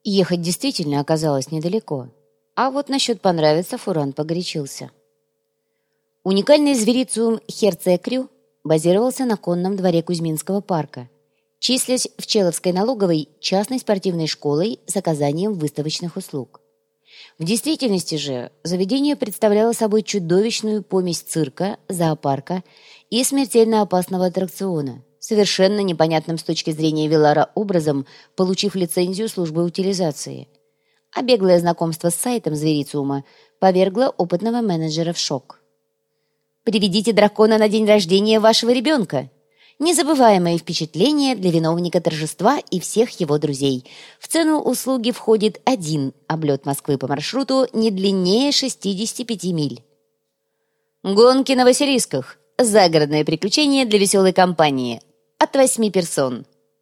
Ехать действительно оказалось недалеко. А вот насчет понравится Фуран погорячился. Уникальный зверициум Херция Крю базировался на конном дворе Кузьминского парка, числясь в Человской налоговой частной спортивной школой с оказанием выставочных услуг. В действительности же заведение представляло собой чудовищную помесь цирка, зоопарка и смертельно опасного аттракциона, совершенно непонятным с точки зрения Вилара образом, получив лицензию службы утилизации. А беглое знакомство с сайтом зверициума повергло опытного менеджера в шок. «Приведите дракона на день рождения вашего ребенка!» Незабываемое впечатление для виновника торжества и всех его друзей. В цену услуги входит один облет Москвы по маршруту не длиннее 65 миль. Гонки на Василисках. Загородное приключение для веселой компании. От 8 персон.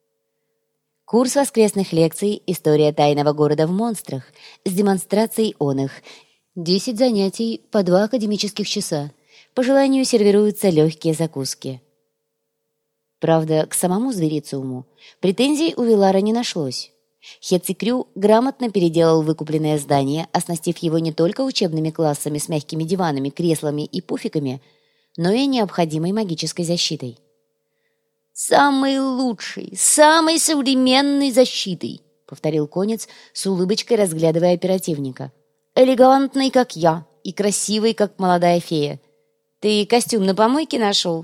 Курс воскресных лекций «История тайного города в монстрах» с демонстрацией он их. 10 занятий по 2 академических часа. По желанию сервируются легкие закуски. Правда, к самому зверициуму претензий у Вилара не нашлось. Херций Крю грамотно переделал выкупленное здание, оснастив его не только учебными классами с мягкими диванами, креслами и пуфиками, но и необходимой магической защитой. «Самой лучшей, самой современной защитой», — повторил конец с улыбочкой, разглядывая оперативника. «Элегантный, как я, и красивый, как молодая фея. Ты костюм на помойке нашел?»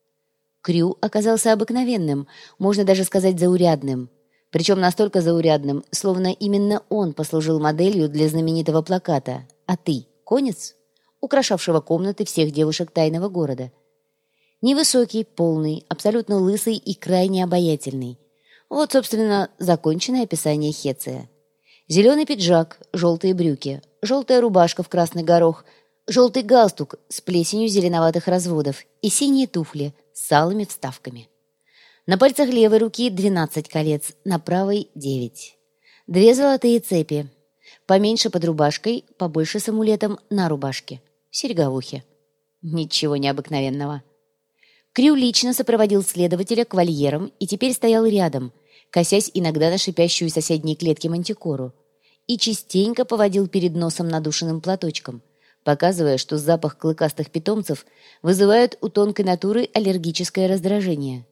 Крю оказался обыкновенным, можно даже сказать заурядным. Причем настолько заурядным, словно именно он послужил моделью для знаменитого плаката «А ты, конец?», украшавшего комнаты всех девушек тайного города. Невысокий, полный, абсолютно лысый и крайне обаятельный. Вот, собственно, законченное описание Хеция. Зеленый пиджак, желтые брюки, желтая рубашка в красный горох, желтый галстук с плесенью зеленоватых разводов и синие туфли с алыми вставками. На пальцах левой руки 12 колец, на правой 9. 2 золотые цепи. Поменьше под рубашкой, побольше с амулетом на рубашке. Серьга в ухе. Ничего необыкновенного. Крю лично сопроводил следователя к вольерам и теперь стоял рядом, косясь иногда на шипящую соседней клетки мантикору, и частенько поводил перед носом надушенным платочком, показывая, что запах клыкастых питомцев вызывает у тонкой натуры аллергическое раздражение.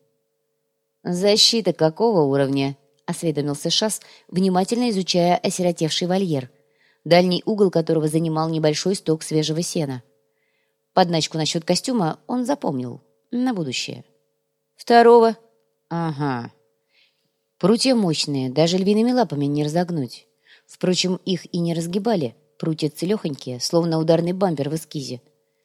«Защита какого уровня?» — осведомился Шас, внимательно изучая осиротевший вольер, дальний угол которого занимал небольшой сток свежего сена. Подначку насчет костюма он запомнил на будущее. «Второго?» «Ага. Прутья мощные, даже львиными лапами не разогнуть. Впрочем, их и не разгибали. Прутья целехонькие, словно ударный бампер в эскизе.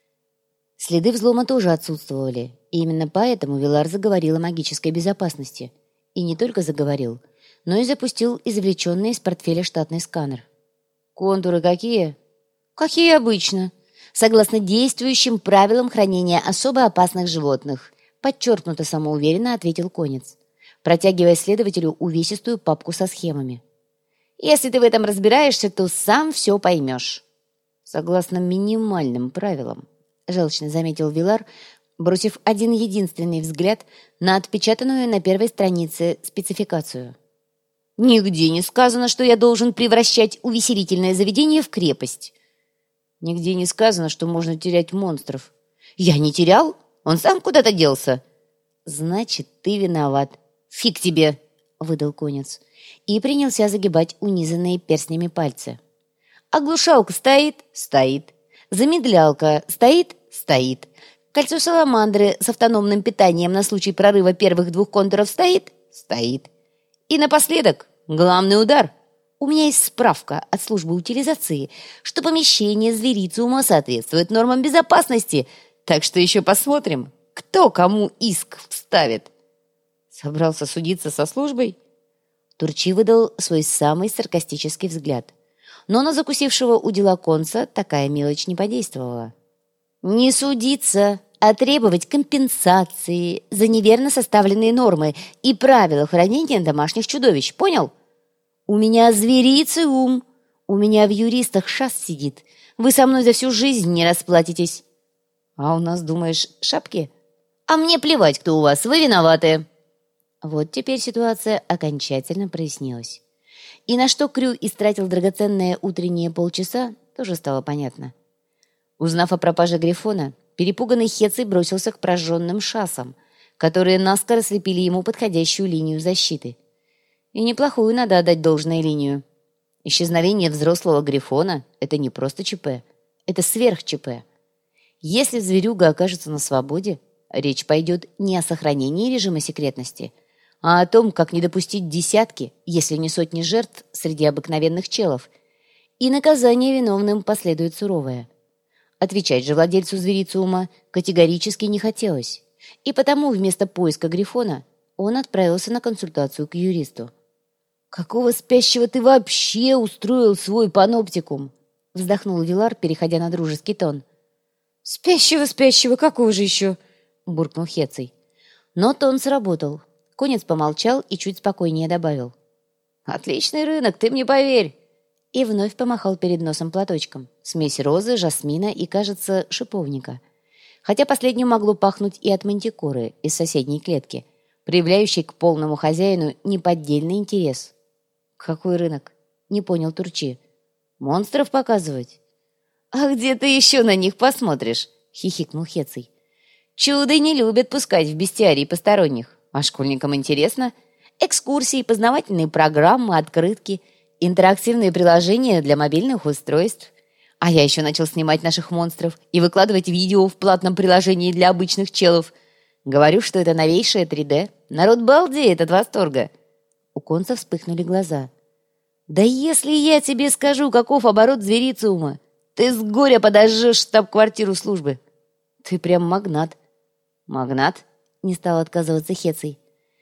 Следы взлома тоже отсутствовали, и именно поэтому Вилар заговорил о магической безопасности. И не только заговорил, но и запустил извлеченный из портфеля штатный сканер. «Контуры какие?» «Какие обычно, согласно действующим правилам хранения особо опасных животных», подчеркнуто самоуверенно ответил конец, протягивая следователю увесистую папку со схемами. «Если ты в этом разбираешься, то сам все поймешь». «Согласно минимальным правилам», — желчно заметил Вилар, бросив один единственный взгляд на отпечатанную на первой странице спецификацию. «Нигде не сказано, что я должен превращать увеселительное заведение в крепость». «Нигде не сказано, что можно терять монстров». «Я не терял, он сам куда-то делся». «Значит, ты виноват». «Фиг тебе», — выдал конец, и принялся загибать унизанные перстнями пальцы. «Оглушалка стоит?» «Стоит». «Замедлялка стоит?» «Стоит». «Кольцо саламандры с автономным питанием на случай прорыва первых 2 контуров стоит?» «Стоит». «И напоследок, главный удар. У меня есть справка от службы утилизации, что помещение зверициума соответствует нормам безопасности, так что еще посмотрим, кто кому иск вставит». «Собрался судиться со службой?» Турчи выдал свой самый саркастический взгляд. Но на закусившего у дела конца такая мелочь не подействовала. «Не судиться, а требовать компенсации за неверно составленные нормы и правила хранения домашних чудовищ, понял? У меня зверициум, у меня в юристах Шас сидит. Вы со мной за всю жизнь не расплатитесь». «А у нас, думаешь, шапки?» «А мне плевать, кто у вас, вы виноваты». Вот теперь ситуация окончательно прояснилась. И на что Крю истратил драгоценные утренние полчаса, тоже стало понятно. Узнав о пропаже Грифона, перепуганный Хеций бросился к прожженным шасам, которые наскоро слепили ему подходящую линию защиты. И неплохую, надо отдать должное, линию. Исчезновение взрослого Грифона — это не просто ЧП, это сверх-ЧП. Если зверюга окажется на свободе, речь пойдет не о сохранении режима секретности, а о том, как не допустить десятки, если не сотни жертв среди обыкновенных челов, и наказание виновным последует суровое. Отвечать же владельцу зверициума категорически не хотелось, и потому вместо поиска Грифона он отправился на консультацию к юристу. «Какого спящего ты вообще устроил свой паноптикум?» — вздохнул Вилар, переходя на дружеский тон. «Спящего, какого же еще?» — буркнул Хеций. Но тон сработал. Конец помолчал и чуть спокойнее добавил. «Отличный рынок, ты мне поверь!» И вновь помахал перед носом платочком. Смесь розы, жасмина и, кажется, шиповника. Хотя последнее могло пахнуть и от мантикоры из соседней клетки, проявляющей к полному хозяину неподдельный интерес. «Какой рынок?» — не понял Турчи. «Монстров показывать?» «А где ты еще на них посмотришь?» — хихикнул Хеций. «Чуды не любят пускать в бестиарий посторонних. А школьникам интересно. Экскурсии, познавательные программы, открытки, интерактивные приложения для мобильных устройств. А я еще начал снимать наших монстров и выкладывать видео в платном приложении для обычных челов. Говорю, что это новейшее 3D. Народ балдеет от восторга». У Конца вспыхнули глаза. «Да если я тебе скажу, каков оборот зверициума, ты с горя подожжешь штаб-квартиру службы. Ты прям магнат». «Магнат?» — не стал отказываться Хеций.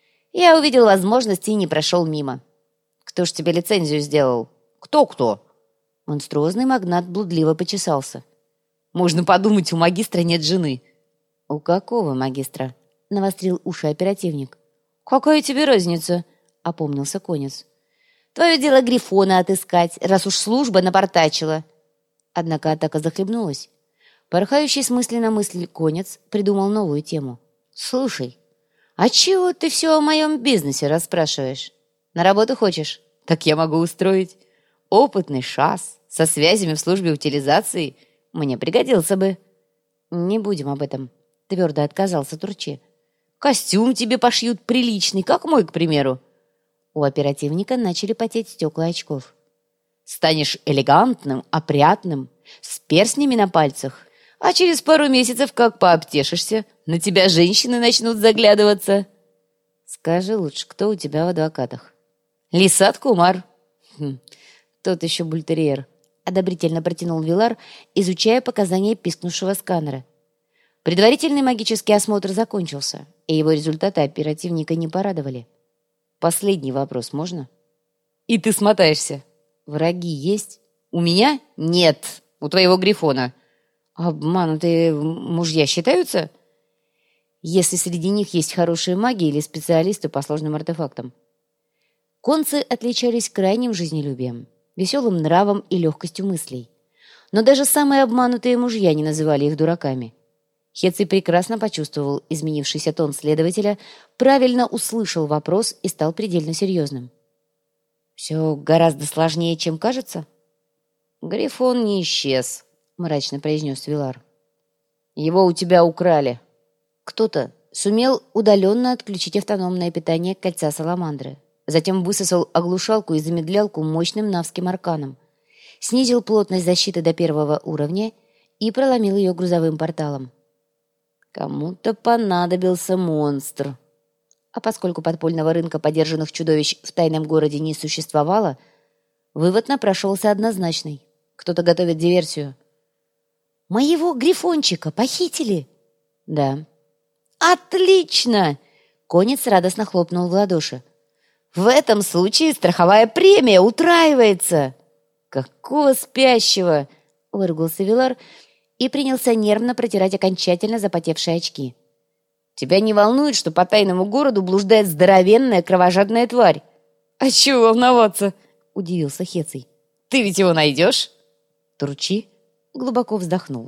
«Я увидел возможность и не прошел мимо». «Кто ж тебе лицензию сделал?» «Кто-кто?» Монструозный магнат блудливо почесался. «Можно подумать, у магистра нет жены». «У какого магистра?» — навострил уши оперативник. «Какая тебе разница?» — опомнился Конец. «Твое дело Грифона отыскать, раз уж служба напортачила». Однако атака захлебнулась. Порхающий с мысли на мысль Конец придумал новую тему. «Слушай, а чего ты все о моем бизнесе расспрашиваешь? На работу хочешь? Так я могу устроить. Опытный шас со связями в службе утилизации мне пригодился бы». «Не будем об этом», — твердо отказался Турчи. «Костюм тебе пошьют приличный, как мой, к примеру». У оперативника начали потеть стекла очков. «Станешь элегантным, опрятным, с перстнями на пальцах, а через пару месяцев как пообтешишься, на тебя женщины начнут заглядываться». «Скажи лучше, кто у тебя в адвокатах?» «Лисат Кумар». «Тот еще бультерьер», — одобрительно протянул Вилар, изучая показания пискнувшего сканера. Предварительный магический осмотр закончился, и его результаты оперативника не порадовали. «Последний вопрос можно?» «И ты смотаешься». «Враги есть?» «У меня? Нет. У твоего Грифона». «Обманутые мужья считаются?» «Если среди них есть хорошие маги или специалисты по сложным артефактам». Концы отличались крайним жизнелюбием, веселым нравом и легкостью мыслей. Но даже самые обманутые мужья не называли их дураками. Хеций прекрасно почувствовал изменившийся тон следователя, правильно услышал вопрос и стал предельно серьезным. «Все гораздо сложнее, чем кажется?» «Грифон не исчез», — мрачно произнес Вилар. «Его у тебя украли». Кто-то сумел удаленно отключить автономное питание кольца Саламандры, затем высосал оглушалку и замедлялку мощным навским арканом, снизил плотность защиты до 1 уровня и проломил ее грузовым порталом. Кому-то понадобился монстр. А поскольку подпольного рынка подержанных чудовищ в тайном городе не существовало, вывод напрашивался однозначный. Кто-то готовит диверсию. «Моего Грифончика похитили?» «Да». «Отлично!» Конец радостно хлопнул в ладоши. «В этом случае страховая премия утраивается!» «Какого спящего?» — выругался Вилар и принялся нервно протирать окончательно запотевшие очки. «Тебя не волнует, что по тайному городу блуждает здоровенная кровожадная тварь?» «А чего волноваться?» — удивился Хеций. «Ты ведь его найдешь?» Турчи глубоко вздохнул.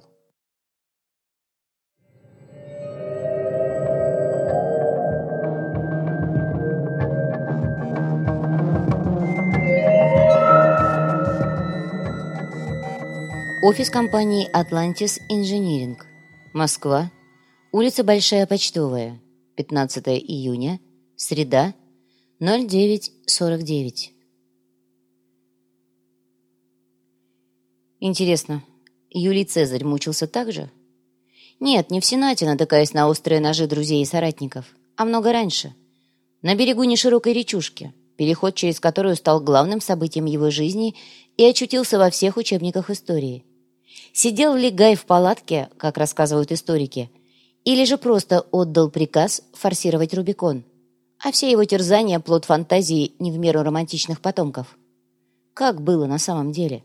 Офис компании «Атлантис Инжиниринг». Москва. Улица Большая Почтовая. 15 июня. Среда. 09:49. Интересно, Юлий Цезарь мучился так же? Нет, не в Сенате, натыкаясь на острые ножи друзей и соратников, а много раньше. На берегу неширокой речушки, переход через которую стал главным событием его жизни и очутился во всех учебниках истории. Сидел ли Гай в палатке, как рассказывают историки, или же просто отдал приказ форсировать Рубикон, а все его терзания – плод фантазии не в меру романтичных потомков? Как было на самом деле?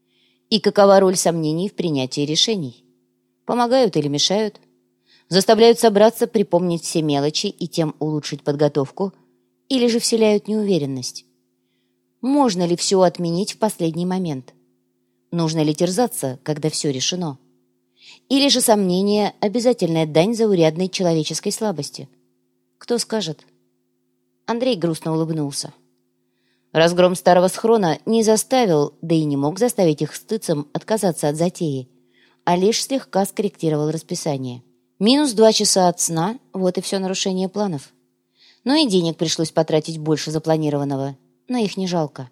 И какова роль сомнений в принятии решений? Помогают или мешают? Заставляют собраться, припомнить все мелочи и тем улучшить подготовку, или же вселяют неуверенность? Можно ли все отменить в последний момент? Нужно ли терзаться, когда все решено? Или же сомнение – обязательная дань заурядной человеческой слабости? Кто скажет? Андрей грустно улыбнулся. Разгром старого схрона не заставил, да и не мог заставить их с Тыцем отказаться от затеи, а лишь слегка скорректировал расписание. Минус 2 часа от сна – вот и все нарушение планов. Но и денег пришлось потратить больше запланированного, но их не жалко.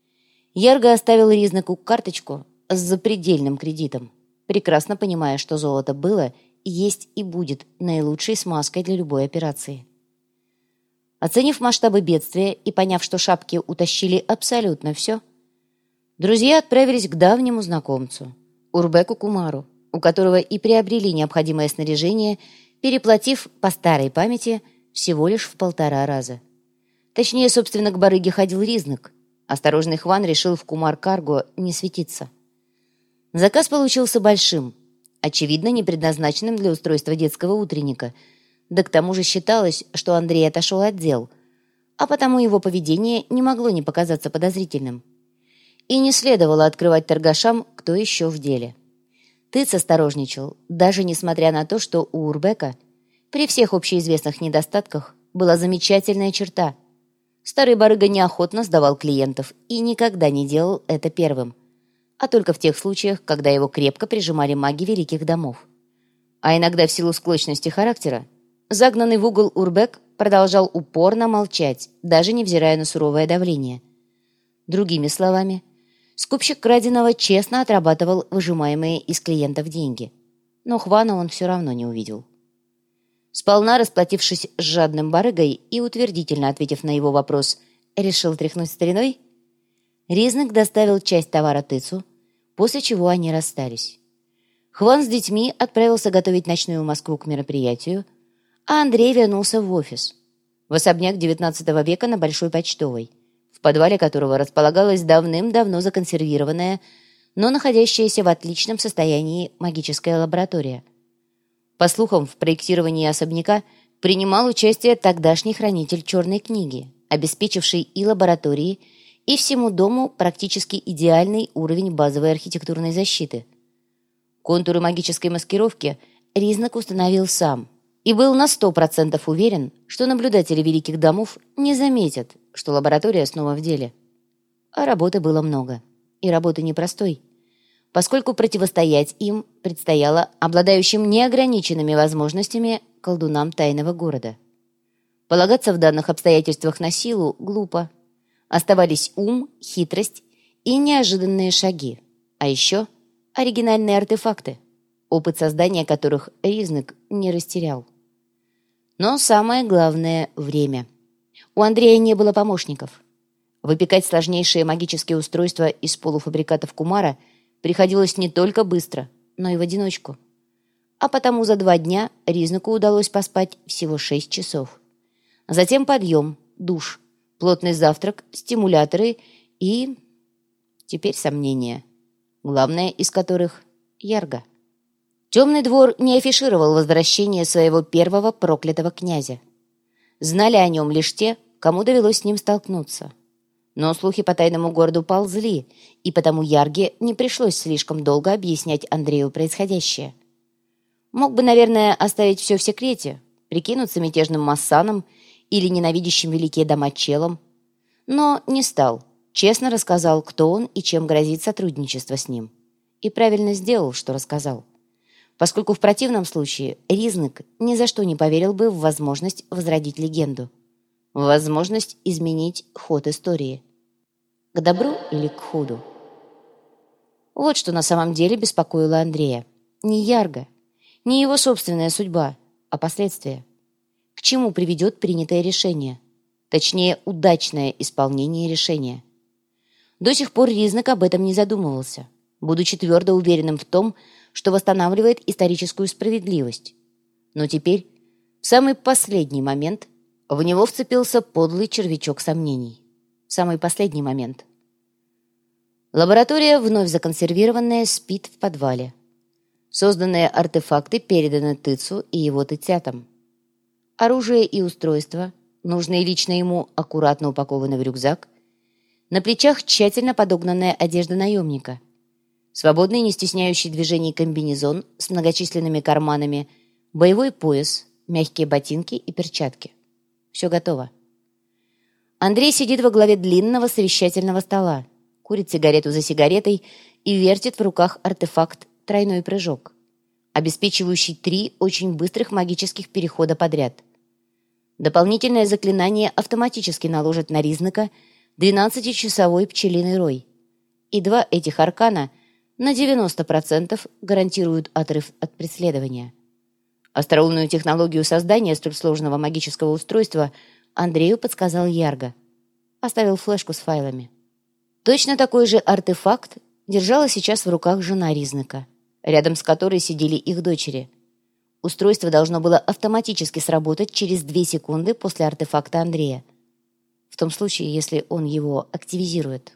Ярго оставил Ризнаку карточку с запредельным кредитом, прекрасно понимая, что золото было, есть и будет наилучшей смазкой для любой операции. Оценив масштабы бедствия и поняв, что шапки утащили абсолютно все, друзья отправились к давнему знакомцу, Урбеку Кумару, у которого и приобрели необходимое снаряжение, переплатив по старой памяти всего лишь в 1,5 раза. Точнее, собственно, к барыге ходил Ризнак. Осторожный Хван решил в Кумар-Карго не светиться. Заказ получился большим, очевидно, не предназначенным для устройства детского утренника, да к тому же считалось, что Андрей отошел от дел, а потому его поведение не могло не показаться подозрительным. И не следовало открывать торгашам, кто еще в деле. Тыц осторожничал, даже несмотря на то, что у Урбека при всех общеизвестных недостатках была замечательная черта. Старый барыга неохотно сдавал клиентов и никогда не делал это первым, а только в тех случаях, когда его крепко прижимали маги великих домов. А иногда в силу склочности характера загнанный в угол Урбек продолжал упорно молчать, даже невзирая на суровое давление. Другими словами, скупщик краденого честно отрабатывал выжимаемые из клиентов деньги, но Хвана он все равно не увидел. Сполна расплатившись с жадным барыгой и утвердительно ответив на его вопрос «решил тряхнуть стариной?», Ризнак доставил часть товара Тыцу, после чего они расстались. Хван с детьми отправился готовить ночную Москву к мероприятию, а Андрей вернулся в офис, в особняк XIX века на Большой Почтовой, в подвале которого располагалась давным-давно законсервированная, но находящаяся в отличном состоянии магическая лаборатория. По слухам, в проектировании особняка принимал участие тогдашний хранитель Черной книги, обеспечивший и лаборатории, и всему дому практически идеальный уровень базовой архитектурной защиты. Контуры магической маскировки Ризнак установил сам и был на 100% уверен, что наблюдатели великих домов не заметят, что лаборатория снова в деле. А работы было много, и работы непростой, поскольку противостоять им предстояло обладающим неограниченными возможностями колдунам тайного города. Полагаться в данных обстоятельствах на силу глупо. Оставались ум, хитрость и неожиданные шаги, а еще оригинальные артефакты, опыт создания которых Ризнак не растерял. Но самое главное — время. У Андрея не было помощников. Выпекать сложнейшие магические устройства из полуфабрикатов Кумара приходилось не только быстро, но и в одиночку. А потому за 2 дня Ризнаку удалось поспать всего 6 часов. Затем подъем, душ, плотный завтрак, стимуляторы и... теперь сомнения, главное из которых — Ярго. Темный двор не афишировал возвращение своего первого проклятого князя. Знали о нем лишь те, кому довелось с ним столкнуться. Но слухи по тайному городу ползли, и потому Ярге не пришлось слишком долго объяснять Андрею происходящее. Мог бы, наверное, оставить все в секрете, прикинуться мятежным массаном или ненавидящим великие дома челом, но не стал, честно рассказал, кто он и чем грозит сотрудничество с ним. И правильно сделал, что рассказал, поскольку в противном случае Ризник ни за что не поверил бы в возможность возродить легенду, в возможность изменить ход истории. К добру или к худу? Вот что на самом деле беспокоило Андрея. Не Ярго, не его собственная судьба, а последствия. К чему приведет принятое решение? Точнее, удачное исполнение решения. До сих пор Ризник об этом не задумывался, будучи твердо уверенным в том, что восстанавливает историческую справедливость. Но теперь, в самый последний момент, в него вцепился подлый червячок сомнений. В самый последний момент. Лаборатория, вновь законсервированная, спит в подвале. Созданные артефакты переданы Тыцу и его тыцятам. Оружие и устройства, нужные лично ему, аккуратно упакованы в рюкзак. На плечах тщательно подогнанная одежда наемника. Свободный, не стесняющий движений комбинезон с многочисленными карманами, боевой пояс, мягкие ботинки и перчатки. Все готово. Андрей сидит во главе длинного совещательного стола, курит сигарету за сигаретой и вертит в руках артефакт «Тройной прыжок», обеспечивающий 3 очень быстрых магических перехода подряд. Дополнительное заклинание автоматически наложит на Ризника 12-часовой пчелиный рой. И 2 этих аркана на 90% гарантируют отрыв от преследования. Остроумную технологию создания столь сложного магического устройства Андрею подсказал Ярго. Оставил флешку с файлами. Точно такой же артефакт держала сейчас в руках жена Ризника, рядом с которой сидели их дочери. Устройство должно было автоматически сработать через 2 секунды после артефакта Андрея. В том случае, если он его активизирует.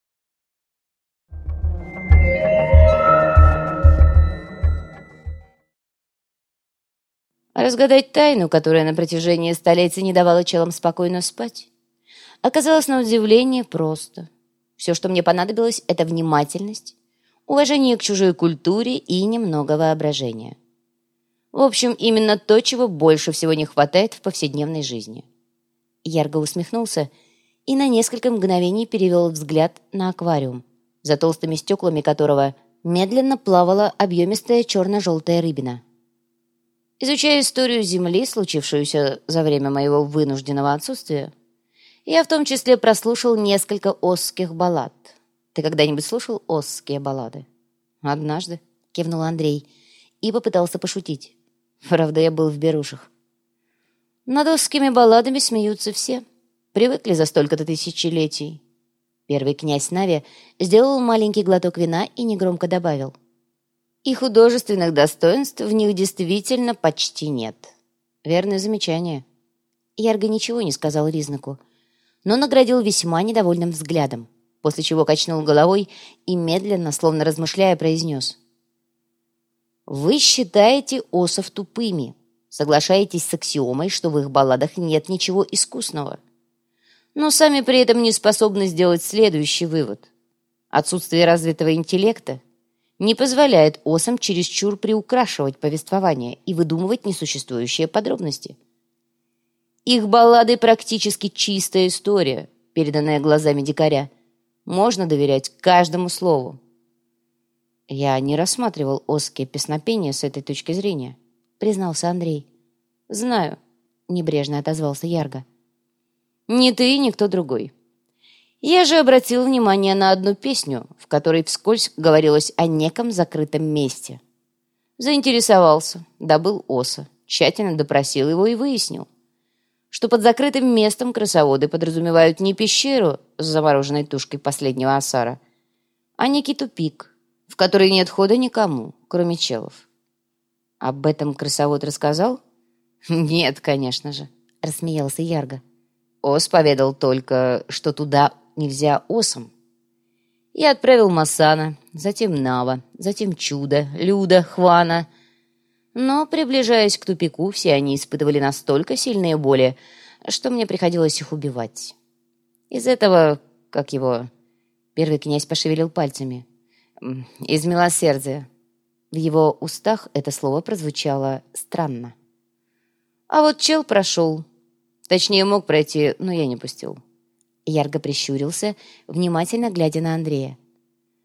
Разгадать тайну, которая на протяжении столетий не давала челам спокойно спать, оказалось на удивление просто. Все, что мне понадобилось, это внимательность, уважение к чужой культуре и немного воображения. В общем, именно то, чего больше всего не хватает в повседневной жизни. Ярго усмехнулся и на несколько мгновений перевел взгляд на аквариум, за толстыми стеклами которого медленно плавала объемистая черно-желтая рыбина. Изучая историю Земли, случившуюся за время моего вынужденного отсутствия, я в том числе прослушал несколько осских баллад. Ты когда-нибудь слушал осские баллады? Однажды, кивнул Андрей и попытался пошутить. Правда, я был в берушах. Над осскими балладами смеются все. Привыкли за столько-то тысячелетий. Первый князь Нави сделал маленький глоток вина и негромко добавил. И художественных достоинств в них действительно почти нет. Верное замечание. Ярго ничего не сказал Ризнику, но наградил весьма недовольным взглядом, после чего качнул головой и медленно, словно размышляя, произнес. «Вы считаете осов тупыми, соглашаетесь с аксиомой, что в их балладах нет ничего искусного, но сами при этом не способны сделать следующий вывод. Отсутствие развитого интеллекта не позволяет осам чересчур приукрашивать повествование и выдумывать несуществующие подробности. Их баллады практически чистая история, переданная глазами дикаря. Можно доверять каждому слову. Я не рассматривал осские песнопения с этой точки зрения, признался Андрей. Знаю, небрежно отозвался Ярго. Ни ты, ни кто другой. Я же обратил внимание на одну песню, в которой вскользь говорилось о неком закрытом месте. Заинтересовался, добыл оса, тщательно допросил его и выяснил, что под закрытым местом крысоводы подразумевают не пещеру с замороженной тушкой последнего осара, а некий тупик, в который нет хода никому, кроме челов. Об этом крысовод рассказал? Нет, конечно же, рассмеялся Ярго. Ос поведал только, что туда нельзя осам. Я отправил Масана, затем Нава, затем Чуда, Люда, Хвана. Но, приближаясь к тупику, все они испытывали настолько сильные боли, что мне приходилось их убивать. Из этого, как его... Первый князь пошевелил пальцами. Из милосердия. В его устах это слово прозвучало странно. А вот чел прошел. Точнее, мог пройти, но я не пустил. Ярго прищурился, внимательно глядя на Андрея.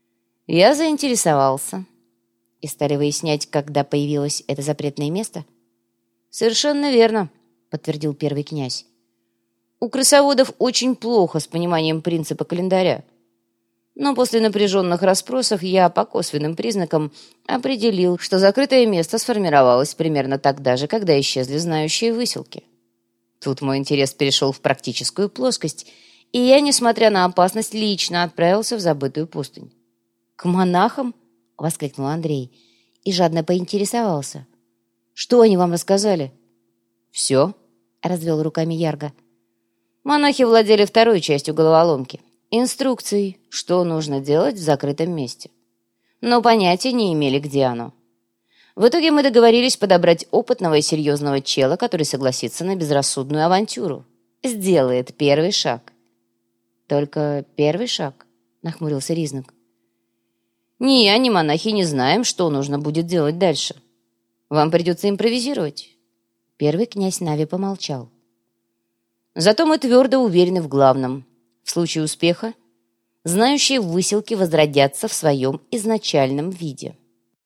Я заинтересовался. И стали выяснять, когда появилось это запретное место? Совершенно верно, подтвердил первый князь. У крысоводов очень плохо с пониманием принципа календаря. Но после напряженных расспросов я по косвенным признакам определил, что закрытое место сформировалось примерно тогда же, когда исчезли знающие выселки. Тут мой интерес перешел в практическую плоскость, и я, несмотря на опасность, лично отправился в забытую пустынь. «К монахам?» — воскликнул Андрей и жадно поинтересовался. «Что они вам рассказали?» «Все», — развел руками Ярго. Монахи владели второй частью головоломки. Инструкций, что нужно делать в закрытом месте. Но понятия не имели, где оно. В итоге мы договорились подобрать опытного и серьезного чела, который согласится на безрассудную авантюру. Сделает первый шаг. «Только первый шаг?» — нахмурился Ризнак. «Ни я, ни монахи не знаем, что нужно будет делать дальше. Вам придется импровизировать». Первый князь Нави помолчал. «Зато мы твердо уверены в главном. В случае успеха знающие выселки возродятся в своем изначальном виде».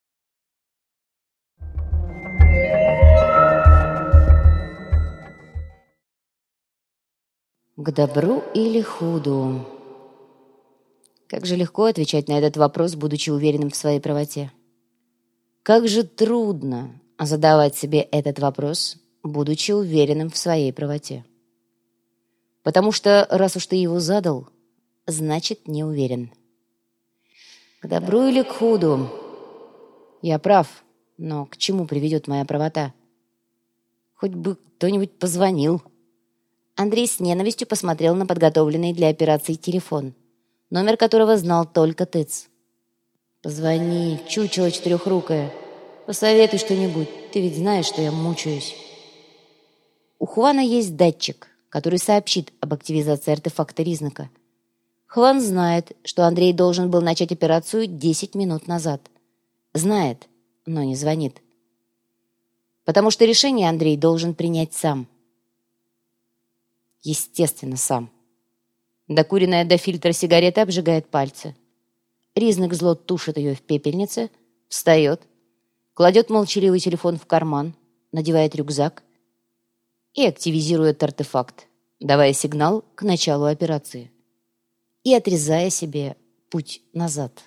К добру или худу? Как же легко отвечать на этот вопрос, будучи уверенным в своей правоте. Как же трудно задавать себе этот вопрос, будучи уверенным в своей правоте. Потому что, раз уж ты его задал, значит, не уверен. К добру или к худу? Я прав, но к чему приведет моя правота? Хоть бы кто-нибудь позвонил. Андрей с ненавистью посмотрел на подготовленный для операции телефон, номер которого знал только Тыц. «Позвони, чучело четырехрукое. Посоветуй что-нибудь, ты ведь знаешь, что я мучаюсь». У Хвана есть датчик, который сообщит об активизации артефакта Ризнака. Хван знает, что Андрей должен был начать операцию 10 минут назад. Знает, но не звонит. Потому что решение Андрей должен принять сам. Естественно, сам. Докуренная до фильтра сигарета обжигает пальцы. Ризнак зло тушит ее в пепельнице, встает, кладет молчаливый телефон в карман, надевает рюкзак и активизирует артефакт, давая сигнал к началу операции и отрезая себе путь назад.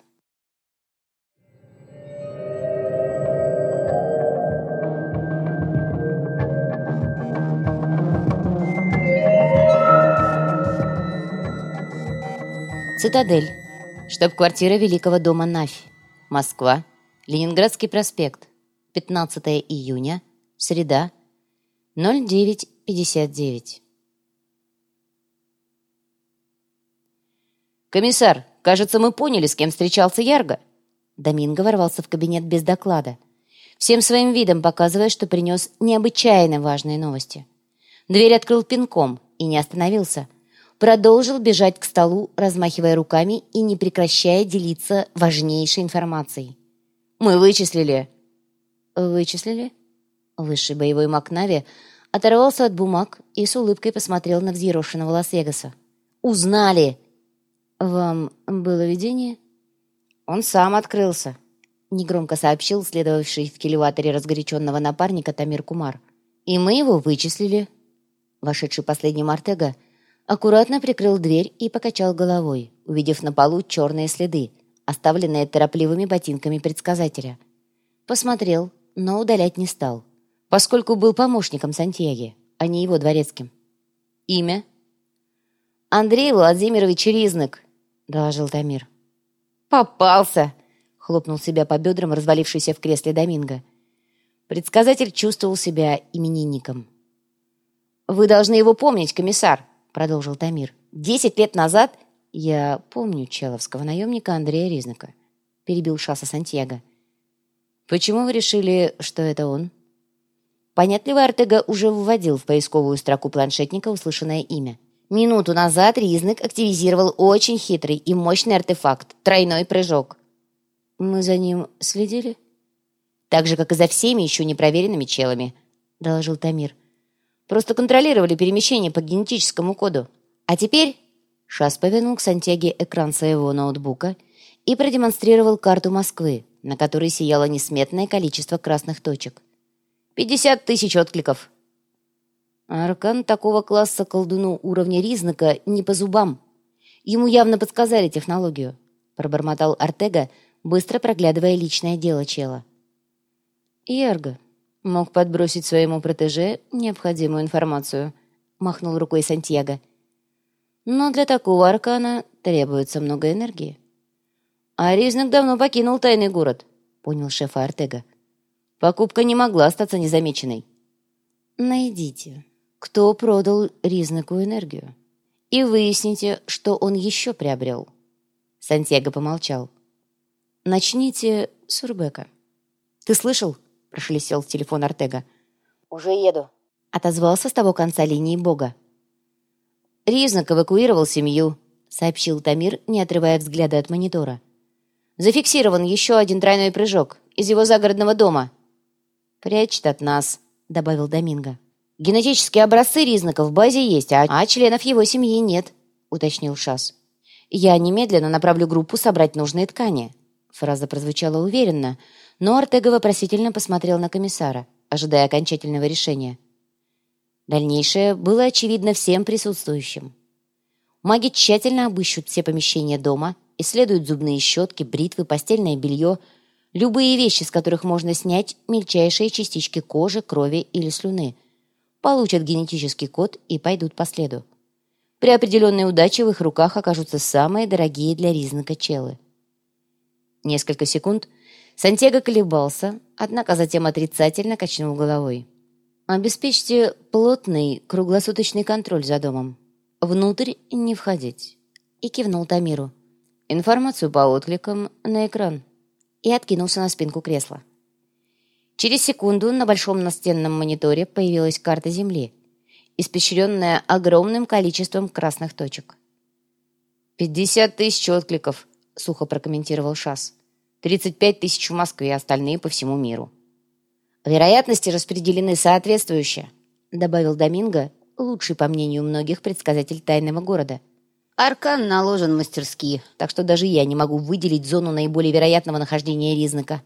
Цитадель. Штаб-квартира Великого дома Нафь. Москва. Ленинградский проспект. 15 июня. Среда. 09:59. «Комиссар, кажется, мы поняли, с кем встречался Ярго». Доминго ворвался в кабинет без доклада, всем своим видом показывая, что принес необычайно важные новости. Дверь открыл пинком и не остановился. Продолжил бежать к столу, размахивая руками и не прекращая делиться важнейшей информацией. «Мы вычислили». «Вычислили?» Высший боевой маг Нави оторвался от бумаг и с улыбкой посмотрел на взъерошенного Лас-Вегаса. «Узнали!» «Вам было видение?» «Он сам открылся», — негромко сообщил следовавший в кильваторе разгоряченного напарника Тамир Кумар. «И мы его вычислили». Вошедший последним Артега аккуратно прикрыл дверь и покачал головой, увидев на полу черные следы, оставленные торопливыми ботинками предсказателя. Посмотрел, но удалять не стал, поскольку был помощником Сантьяги, а не его дворецким. «Имя?» «Андрей Владимирович Ризнак», — доложил Тамир. «Попался!» — хлопнул себя по бедрам развалившийся в кресле Доминго. Предсказатель чувствовал себя именинником. «Вы должны его помнить, комиссар», — продолжил Тамир. 10 лет назад...» «Я помню человского наемника Андрея Ризнака», — перебил Шаса Сантьяго. «Почему вы решили, что это он?» Понятливый Артега уже вводил в поисковую строку планшетника услышанное имя. Минуту назад Ризнак активизировал очень хитрый и мощный артефакт — тройной прыжок. «Мы за ним следили?» «Так же, как и за всеми еще непроверенными челами», — доложил Тамир. «Просто контролировали перемещение по генетическому коду. А теперь...» Шас повернул к Сантьяге экран своего ноутбука и продемонстрировал карту Москвы, на которой сияло несметное количество красных точек. 50 тысяч откликов. Аркан такого класса колдуну уровня Ризнака не по зубам. Ему явно подсказали технологию, пробормотал Артега, быстро проглядывая личное дело чела. Ярго мог подбросить своему протеже необходимую информацию, махнул рукой Сантьяго. Но для такого аркана требуется много энергии. А Ризнак давно покинул тайный город, понял шефа Артега. Покупка не могла остаться незамеченной. Найдите, кто продал Ризнаку энергию, и выясните, что он еще приобрел. Сантьяго помолчал. Начните с Урбека. Ты слышал? Прошелестел в телефон Артега. Уже еду. Отозвался с того конца линии Бога. Ризнак эвакуировал семью, сообщил Тамир, не отрывая взгляда от монитора. Зафиксирован еще один тройной прыжок из его загородного дома. Прячет от нас, добавил Доминго. Генетические образцы Ризнака в базе есть, а членов его семьи нет, уточнил Шас. Я немедленно направлю группу собрать нужные ткани. Фраза прозвучала уверенно, но Артега вопросительно посмотрел на комиссара, ожидая окончательного решения. Дальнейшее было очевидно всем присутствующим. Маги тщательно обыщут все помещения дома, исследуют зубные щетки, бритвы, постельное белье, любые вещи, с которых можно снять мельчайшие частички кожи, крови или слюны, получат генетический код и пойдут по следу. При определенной удаче в их руках окажутся самые дорогие для Ризнака челы. Несколько секунд Сантьяго колебался, однако затем отрицательно качнул головой. «Обеспечьте плотный круглосуточный контроль за домом. Внутрь не входить». И кивнул Тамиру. «Информацию по откликам на экран». И откинулся на спинку кресла. Через секунду на большом настенном мониторе появилась карта Земли, испещренная огромным количеством красных точек. 50 тысяч откликов, сухо прокомментировал Шас. 35 тысяч в Москве, остальные по всему миру. Вероятности распределены соответствующе, добавил Доминго, лучший, по мнению многих, предсказатель тайного города. Аркан наложен мастерски, так что даже я не могу выделить зону наиболее вероятного нахождения Ризнака.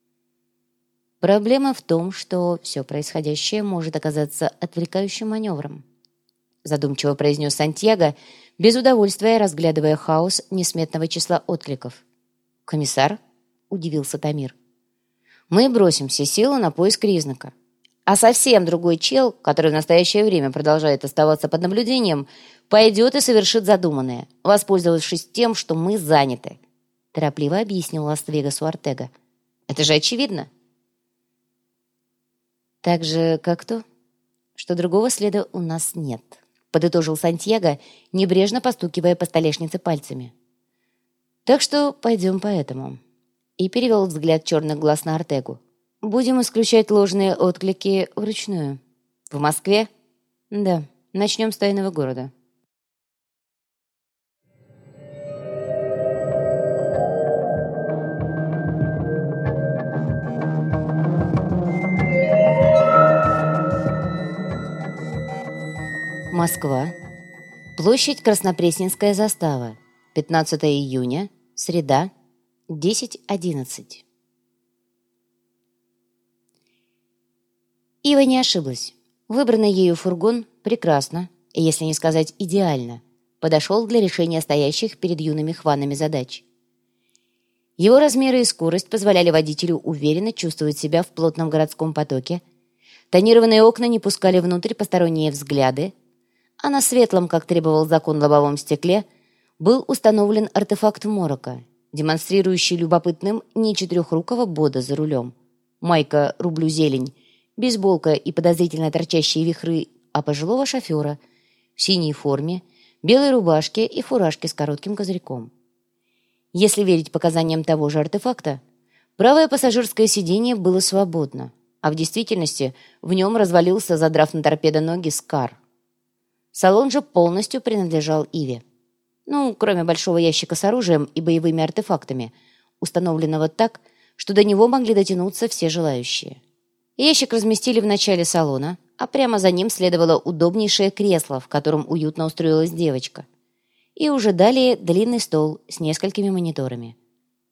Проблема в том, что все происходящее может оказаться отвлекающим маневром, задумчиво произнес Сантьяго, без удовольствия разглядывая хаос несметного числа откликов. «Комиссар?» — удивился Тамир. «Мы бросим все силы на поиск Ризнака. А совсем другой чел, который в настоящее время продолжает оставаться под наблюдением, пойдет и совершит задуманное, воспользовавшись тем, что мы заняты», — торопливо объяснил Лас-Вегасу Артега. «Это же очевидно». «Так же, как то, что другого следа у нас нет», — подытожил Сантьяго, небрежно постукивая по столешнице пальцами. «Так что пойдем по этому». И перевел взгляд черных глаз на Артегу. «Будем исключать ложные отклики вручную». «В Москве?» «Да. Начнем с тайного города». Москва. Площадь Краснопресненская застава. 15 июня. Среда. 10:11. Ива не ошиблась. Выбранный ею фургон прекрасно, если не сказать идеально, подошел для решения стоящих перед юными хванами задач. Его размеры и скорость позволяли водителю уверенно чувствовать себя в плотном городском потоке. Тонированные окна не пускали внутрь посторонние взгляды, а на светлом, как требовал закон, лобовом стекле был установлен артефакт морока, демонстрирующий любопытным не четырехрукого бода за рулем. Майка «Рублю зелень», бейсболка и подозрительно торчащие вихры, а пожилого шофера в синей форме, белой рубашке и фуражке с коротким козырьком. Если верить показаниям того же артефакта, правое пассажирское сиденье было свободно, а в действительности в нем развалился, задрав на торпедо ноги, Скар. Салон же полностью принадлежал Иве. Ну, кроме большого ящика с оружием и боевыми артефактами, установленного так, что до него могли дотянуться все желающие. Ящик разместили в начале салона, а прямо за ним следовало удобнейшее кресло, в котором уютно устроилась девочка. И уже далее длинный стол с несколькими мониторами.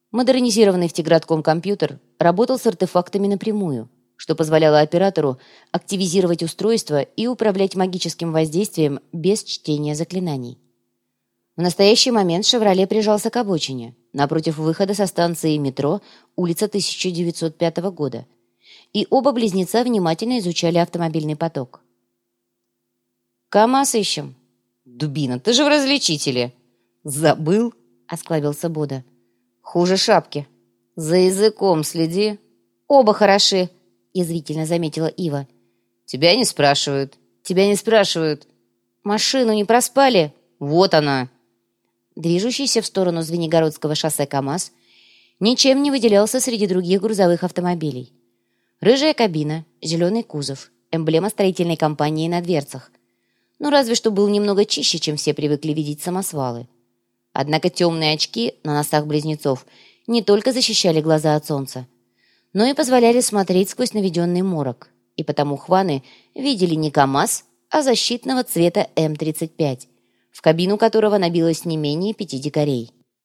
Модернизированный в Тигратком компьютер работал с артефактами напрямую, что позволяло оператору активизировать устройство и управлять магическим воздействием без чтения заклинаний. В настоящий момент «Шевроле» прижался к обочине, напротив выхода со станции метро, улица 1905 года, и оба близнеца внимательно изучали автомобильный поток. «КамАЗ ищем». «Дубина, ты же в различителе». «Забыл?» — осклабился Бода. «Хуже шапки». «За языком следи». «Оба хороши», — язвительно заметила Ива. «Тебя не спрашивают». «Тебя не спрашивают». «Машину не проспали?» «Вот она». Движущийся в сторону Звенигородского шоссе КамАЗ ничем не выделялся среди других грузовых автомобилей. Рыжая кабина, зеленый кузов, эмблема строительной компании на дверцах. Ну, разве что был немного чище, чем все привыкли видеть самосвалы. Однако темные очки на носах близнецов не только защищали глаза от солнца, но и позволяли смотреть сквозь наведенный морок, и потому Хваны видели не КамАЗ, а защитного цвета М-35, в кабину которого набилось не менее 5 дикарей.